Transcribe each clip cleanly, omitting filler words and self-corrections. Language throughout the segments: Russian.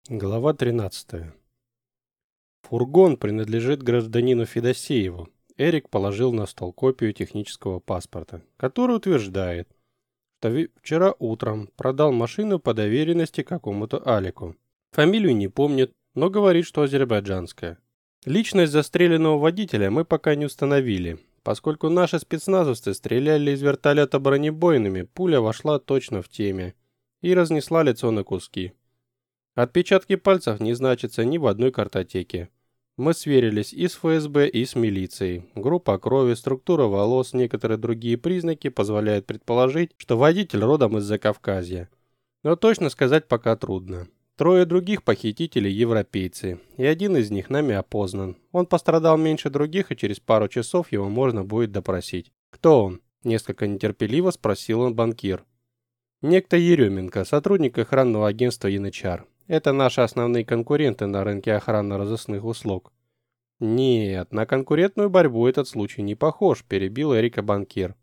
Глава 13. Фургон принадлежит гражданину Федосееву. Эрик положил на стол копию технического паспорта, который утверждает, что вчера утром продал машину по доверенности какому-то Алику. Фамилию не помнит, но говорит, что азербайджанская. Личность застреленного водителя мы пока не установили, поскольку наши спецназовцы стреляли из вертолета бронебойными, пуля вошла точно в теме и разнесла лицо на куски. Отпечатки пальцев не значатся ни в одной картотеке. Мы сверились и с ФСБ, и с милицией. Группа крови, структура волос, некоторые другие признаки позволяют предположить, что водитель родом из Закавказья. Но точно сказать пока трудно. Трое других похитителей европейцы, и один из них нами опознан. Он пострадал меньше других, и через пару часов его можно будет допросить. «Кто он?» – несколько нетерпеливо спросил он банкир. «Некто Еременко, сотрудник охранного агентства Янычар. Это наши основные конкуренты на рынке охранно-розыскных услуг». «Нет, на конкурентную борьбу этот случай не похож», – перебил Эрика банкир.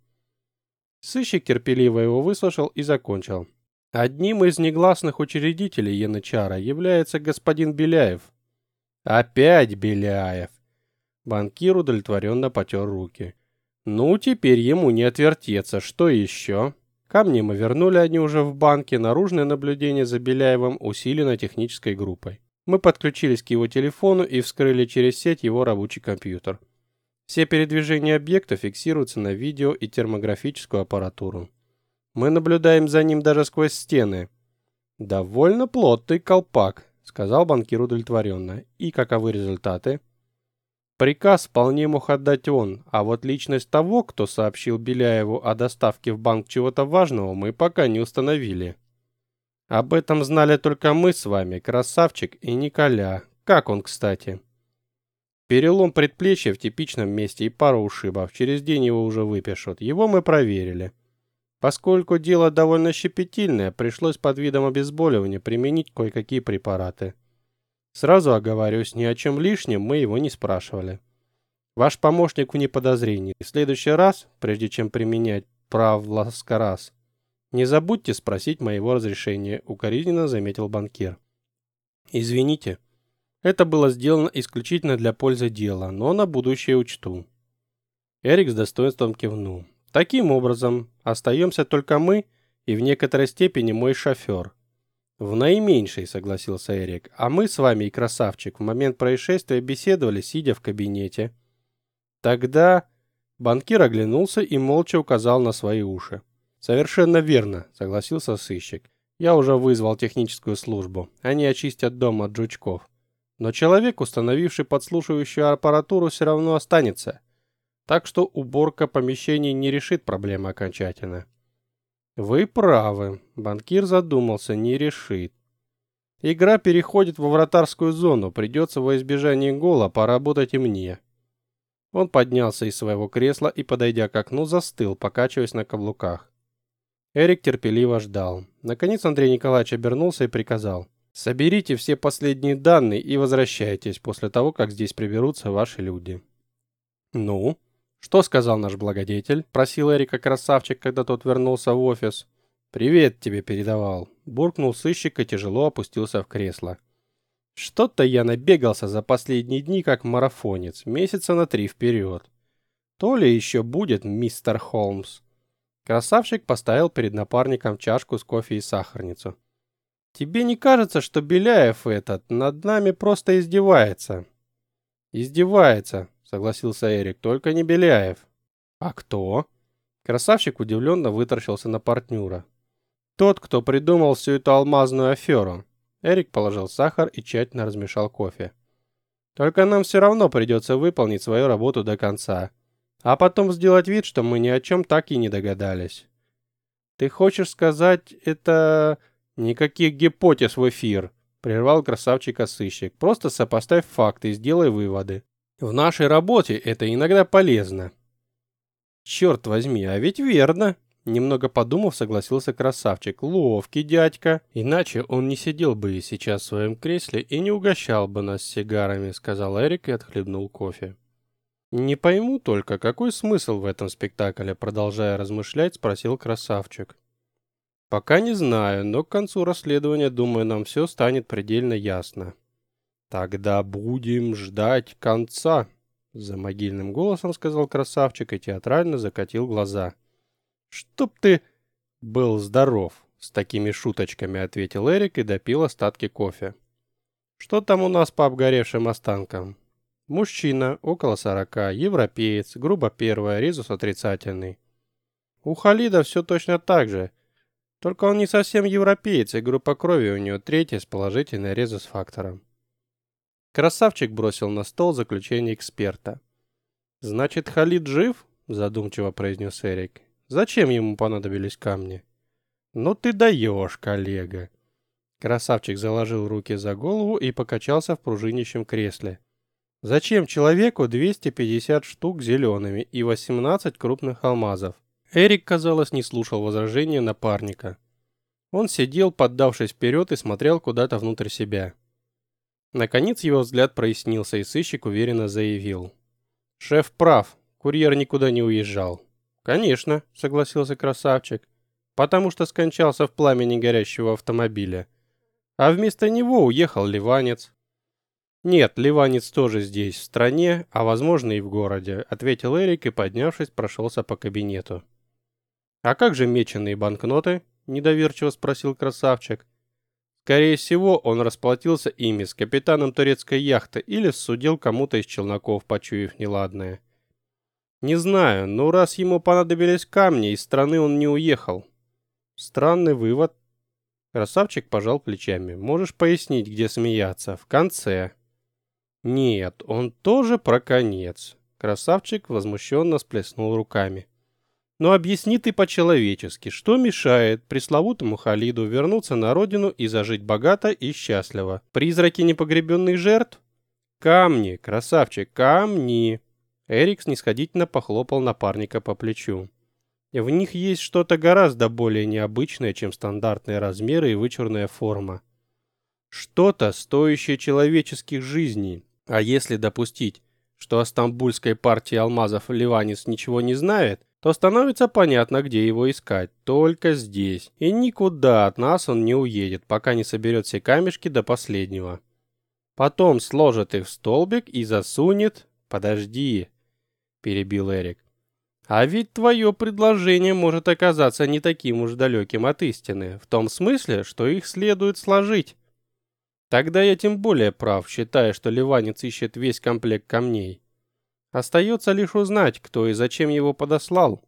Сыщик терпеливо его выслушал и закончил. «Одним из негласных учредителей Янычара является господин Беляев». «Опять Беляев!» Банкир удовлетворенно потер руки. «Ну, теперь ему не отвертеться. Что еще?» Ко мне мы вернули они уже в банке, наружное наблюдение за Беляевым усилено технической группой. Мы подключились к его телефону и вскрыли через сеть его рабочий компьютер. Все передвижения объекта фиксируются на видео и термографическую аппаратуру. Мы наблюдаем за ним даже сквозь стены. «Довольно плотный колпак», — сказал банкир удовлетворенно. «И каковы результаты?» Приказ вполне мог отдать он, а вот личность того, кто сообщил Беляеву о доставке в банк чего-то важного, мы пока не установили. Об этом знали только мы с вами, Красавчик и Николя. Как он, кстати? Перелом предплечья в типичном месте и пара ушибов. Через день его уже выпишут. Его мы проверили. Поскольку дело довольно щепетильное, пришлось под видом обезболивания применить кое-какие препараты. Сразу оговорюсь, ни о чем лишнем мы его не спрашивали. Ваш помощник вне подозрений. В следующий раз, прежде чем применять правласкараз, не забудьте спросить моего разрешения, укоризненно заметил банкир. Извините, это было сделано исключительно для пользы дела, но на будущее учту. Эрик с достоинством кивнул. Таким образом, остаемся только мы и в некоторой степени мой шофер. «В наименьшей», — согласился Эрик. «А мы с вами и Красавчик в момент происшествия беседовали, сидя в кабинете». Тогда банкир оглянулся и молча указал на свои уши. «Совершенно верно», — согласился сыщик. «Я уже вызвал техническую службу. Они очистят дом от жучков. Но человек, установивший подслушивающую аппаратуру, все равно останется. Так что уборка помещений не решит проблемы окончательно». «Вы правы», — банкир задумался, не решит. «Игра переходит во вратарскую зону, придется во избежание гола поработать и мне». Он поднялся из своего кресла и, подойдя к окну, застыл, покачиваясь на каблуках. Эрик терпеливо ждал. Наконец Андрей Николаевич обернулся и приказал: «Соберите все последние данные и возвращайтесь после того, как здесь приберутся ваши люди». «Ну?» «Что сказал наш благодетель?» – просил Эрика Красавчик, когда тот вернулся в офис. «Привет тебе передавал», – буркнул сыщик и тяжело опустился в кресло. «Что-то я набегался за последние дни как марафонец, месяца на 3 вперед. То ли еще будет, мистер Холмс?» Красавчик поставил перед напарником чашку с кофе и сахарницу. «Тебе не кажется, что Беляев этот над нами просто издевается?» «Издевается», — согласился Эрик, — «только не Беляев». «А кто?» Красавчик удивленно вытаращился на партнера. «Тот, кто придумал всю эту алмазную аферу». Эрик положил сахар и тщательно размешал кофе. «Только нам все равно придется выполнить свою работу до конца, а потом сделать вид, что мы ни о чем так и не догадались». «Ты хочешь сказать, это...» «Никаких гипотез в эфир», — прервал красавчика сыщик. «Просто сопоставь факты и сделай выводы. В нашей работе это иногда полезно». «Черт возьми, а ведь верно!» Немного подумав, согласился красавчик. «Ловкий дядька. Иначе он не сидел бы и сейчас в своем кресле и не угощал бы нас сигарами», — сказал Эрик и отхлебнул кофе. «Не пойму только, какой смысл в этом спектакле?» — продолжая размышлять, спросил красавчик. Пока не знаю, но к концу расследования, думаю, нам все станет предельно ясно. Тогда будем ждать конца, за могильным голосом сказал красавчик и театрально закатил глаза. Чтоб ты был здоров, с такими шуточками ответил Эрик и допил остатки кофе. Что там у нас по обгоревшим останкам? Мужчина, около 40, европеец, грубо первая, резус отрицательный. У Халида все точно так же. Только он не совсем европеец, и группа крови у него третья с положительной резус-фактором. Красавчик бросил на стол заключение эксперта. «Значит, Халид жив?» – задумчиво произнес Эрик. «Зачем ему понадобились камни?» «Ну ты даешь, коллега!» Красавчик заложил руки за голову и покачался в пружинищем кресле. «Зачем человеку 250 штук зелеными и 18 крупных алмазов?» Эрик, казалось, не слушал возражения напарника. Он сидел, поддавшись вперед, и смотрел куда-то внутрь себя. Наконец его взгляд прояснился, и сыщик уверенно заявил. «Шеф прав, курьер никуда не уезжал». «Конечно», — согласился красавчик, «потому что скончался в пламени горящего автомобиля. А вместо него уехал ливанец». «Нет, ливанец тоже здесь, в стране, а возможно и в городе», — ответил Эрик и, поднявшись, прошелся по кабинету. «А как же меченые банкноты?» – недоверчиво спросил красавчик. «Скорее всего, он расплатился ими с капитаном турецкой яхты или судил кому-то из челноков, почуяв неладное. Не знаю, но раз ему понадобились камни, из страны он не уехал». «Странный вывод». Красавчик пожал плечами. «Можешь пояснить, где смеяться? В конце». «Нет, он тоже про конец». Красавчик возмущенно сплеснул руками. Но объясни ты по-человечески, что мешает пресловутому Халиду вернуться на родину и зажить богато и счастливо? Призраки непогребенных жертв? Камни, красавчик, камни. Эрик снисходительно похлопал напарника по плечу. В них есть что-то гораздо более необычное, чем стандартные размеры и вычурная форма. Что-то, стоящее человеческих жизней. А если допустить, что о стамбульской партии алмазов ливанец ничего не знает, то становится понятно, где его искать. Только здесь. И никуда от нас он не уедет, пока не соберет все камешки до последнего. Потом сложит их в столбик и засунет... «Подожди», — перебил Эрик. «А ведь твое предложение может оказаться не таким уж далеким от истины, в том смысле, что их следует сложить. Тогда я тем более прав, считая, что ливанец ищет весь комплект камней. Остается лишь узнать, кто и зачем его подослал».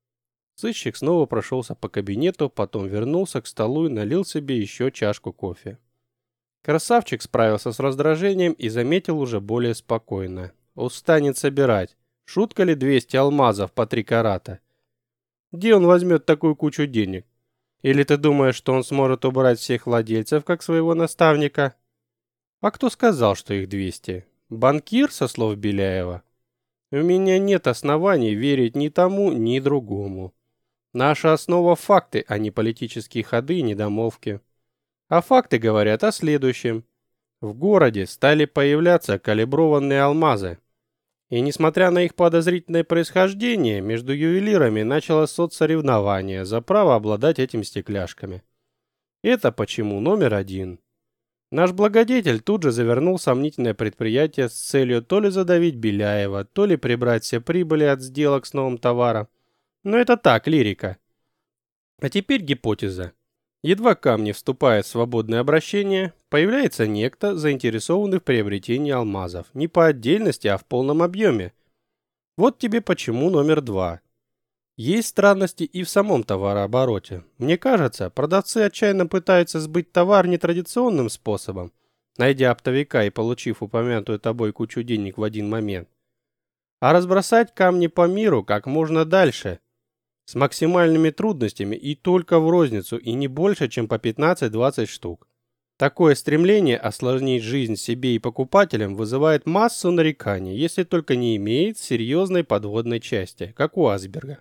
Сыщик снова прошелся по кабинету, потом вернулся к столу и налил себе еще чашку кофе. Красавчик справился с раздражением и заметил уже более спокойно. «Устанет собирать. Шутка ли 200 алмазов по 3 карата? Где он возьмет такую кучу денег? Или ты думаешь, что он сможет убрать всех владельцев, как своего наставника?» «А кто сказал, что их 200? Банкир, со слов Беляева?» «У меня нет оснований верить ни тому, ни другому. Наша основа – факты, а не политические ходы и недомолвки. А факты говорят о следующем. В городе стали появляться калиброванные алмазы. И несмотря на их подозрительное происхождение, между ювелирами началось соцсоревнование за право обладать этими стекляшками. Это почему номер один. Наш благодетель тут же завернул сомнительное предприятие с целью то ли задавить Беляева, то ли прибрать все прибыли от сделок с новым товаром. Но это так, лирика. А теперь гипотеза. Едва камни вступают в свободное обращение, появляется некто, заинтересованный в приобретении алмазов. Не по отдельности, а в полном объеме. Вот тебе почему номер 2. Есть странности и в самом товарообороте. Мне кажется, продавцы отчаянно пытаются сбыть товар нетрадиционным способом, найдя оптовика и получив упомянутую тобой кучу денег в один момент, а разбросать камни по миру как можно дальше, с максимальными трудностями и только в розницу, и не больше, чем по 15-20 штук. Такое стремление осложнить жизнь себе и покупателям вызывает массу нареканий, если только не имеет серьезной подводной части, как у Асберга.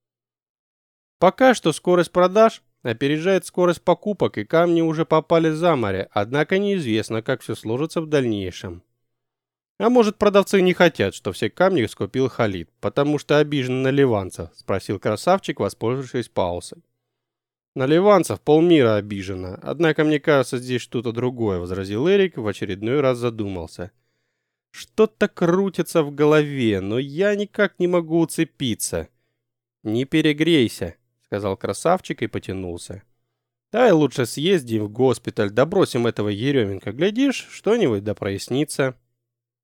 Пока что скорость продаж опережает скорость покупок, и камни уже попали за море, однако неизвестно, как все сложится в дальнейшем. А может, продавцы не хотят, что все камни скупил Халид, потому что обижен на ливанцев, спросил красавчик, воспользовавшись паузой. На ливанцев полмира обижено. Однако, мне кажется, здесь что-то другое, возразил Эрик, в очередной раз задумался. Что-то крутится в голове, но я никак не могу уцепиться. Не перегрейся, сказал красавчик и потянулся. Давай лучше съездим в госпиталь, добросим этого Еременко. Глядишь, что-нибудь да прояснится.